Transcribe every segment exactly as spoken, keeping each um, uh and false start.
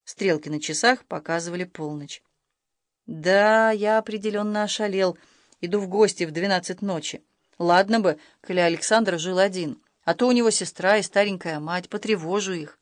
Стрелки на часах показывали полночь. Да, я определенно ошалел. Иду в гости в двенадцать ночи. Ладно бы, коли Александр жил один, а то у него сестра и старенькая мать, потревожу их.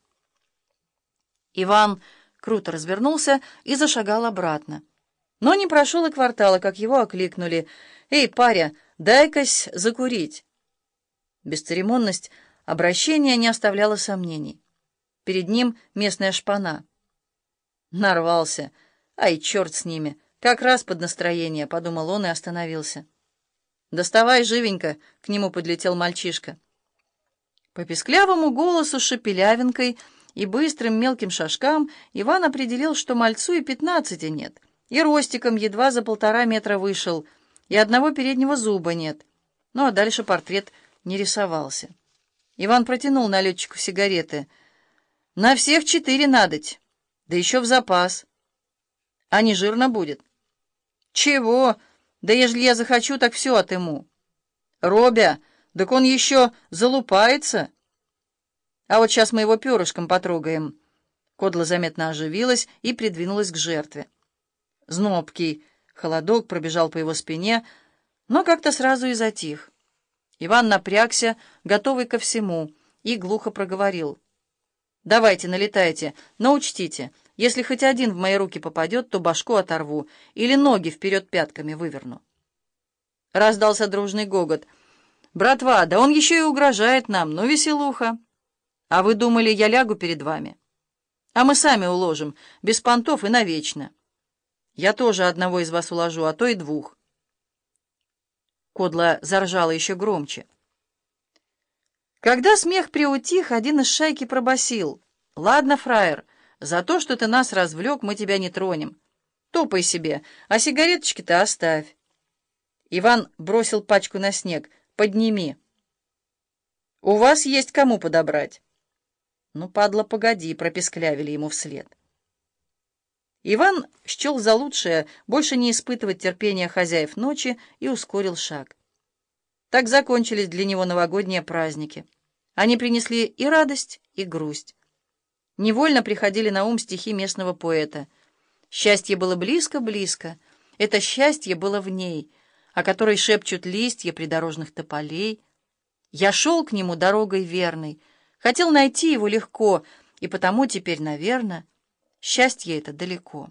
Иван круто развернулся и зашагал обратно. Но не прошел и квартала, как его окликнули. «Эй, паря, дай-кась закурить!» Бесцеремонность обращения не оставляла сомнений. Перед ним местная шпана. Нарвался. Ай, черт с ними. Как раз под настроение, — подумал он и остановился. «Доставай живенько!» — к нему подлетел мальчишка. По писклявому голосу, шепелявинкой и быстрым мелким шажкам Иван определил, что мальцу и пятнадцати нет, и ростиком едва за полтора метра вышел, и одного переднего зуба нет. Ну а дальше портрет не рисовался. Иван протянул налетчику сигареты. «На всех четыре надоть, да еще в запас. А не жирно будет?» «Чего? Да ежели я захочу, так все отыму». «Робя, так он еще залупается. А вот сейчас мы его перышком потрогаем». Кодла заметно оживилась и придвинулась к жертве. Знобкий холодок пробежал по его спине, но как-то сразу и затих. Иван напрягся, готовый ко всему, и глухо проговорил: «Давайте, налетайте, но учтите, если хоть один в мои руки попадет, то башку оторву или ноги вперед пятками выверну». Раздался дружный гогот. «Братва, да он еще и угрожает нам, ну веселуха! А вы думали, я лягу перед вами? А мы сами уложим, без понтов и навечно. Я тоже одного из вас уложу, а то и двух». Кодла заржала еще громче. Когда смех приутих, один из шайки пробасил: «Ладно, фраер, за то, что ты нас развлек, мы тебя не тронем. Топай себе, а сигареточки-то оставь». Иван бросил пачку на снег. «Подними. У вас есть кому подобрать». «Ну, падла, погоди», — прописклявили ему вслед. Иван счел за лучшее больше не испытывать терпения хозяев ночи и ускорил шаг. Так закончились для него новогодние праздники. Они принесли и радость, и грусть. Невольно приходили на ум стихи местного поэта. «Счастье было близко-близко, это счастье было в ней, о которой шепчут листья придорожных тополей. Я шел к нему дорогой верной, хотел найти его легко, и потому теперь, наверное, счастье это далеко».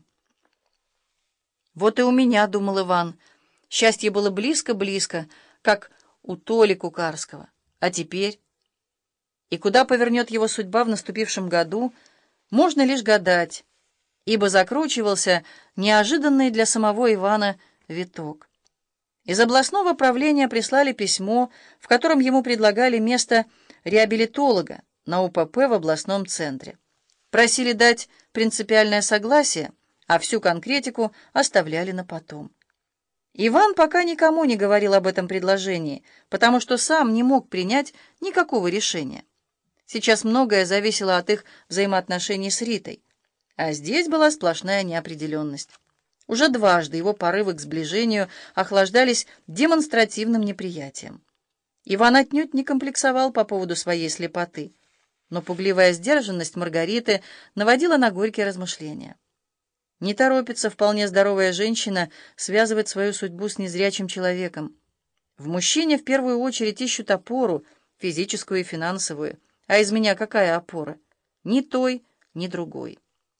«Вот и у меня, — думал Иван, — счастье было близко-близко, как у Толи Кукарского. А теперь? И куда повернет его судьба в наступившем году, можно лишь гадать, ибо закручивался неожиданный для самого Ивана виток. Из областного правления прислали письмо, в котором ему предлагали место реабилитолога на У П П в областном центре. Просили дать принципиальное согласие, а всю конкретику оставляли на потом. Иван пока никому не говорил об этом предложении, потому что сам не мог принять никакого решения. Сейчас многое зависело от их взаимоотношений с Ритой, а здесь была сплошная неопределенность. Уже дважды его порывы к сближению охлаждались демонстративным неприятием. Иван отнюдь не комплексовал по поводу своей слепоты, но пугливая сдержанность Маргариты наводила на горькие размышления. Не торопится вполне здоровая женщина связывать свою судьбу с незрячим человеком. В мужчине в первую очередь ищут опору, физическую и финансовую. А из меня какая опора? Ни той, ни другой.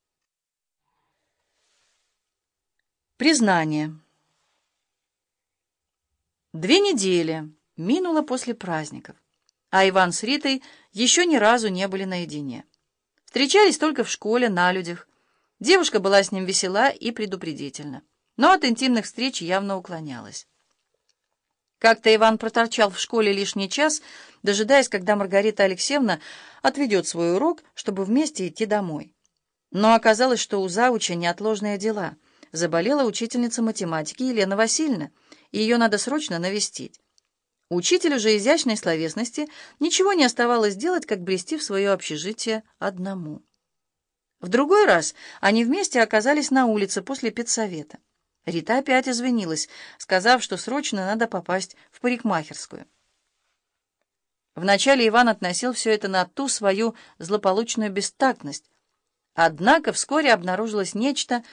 Признание. Две недели минуло после праздников, а Иван с Ритой еще ни разу не были наедине. Встречались только в школе, на людях. Девушка была с ним весела и предупредительна, но от интимных встреч явно уклонялась. Как-то Иван проторчал в школе лишний час, дожидаясь, когда Маргарита Алексеевна отведет свой урок, чтобы вместе идти домой. Но оказалось, что у зауча неотложные дела. Заболела учительница математики Елена Васильевна, и ее надо срочно навестить. Учителю же изящной словесности ничего не оставалось делать, как брести в свое общежитие одному. В другой раз они вместе оказались на улице после педсовета. Рита опять извинилась, сказав, что срочно надо попасть в парикмахерскую. Вначале Иван относил все это на ту свою злополучную бестактность, Однако вскоре обнаружилось нечто,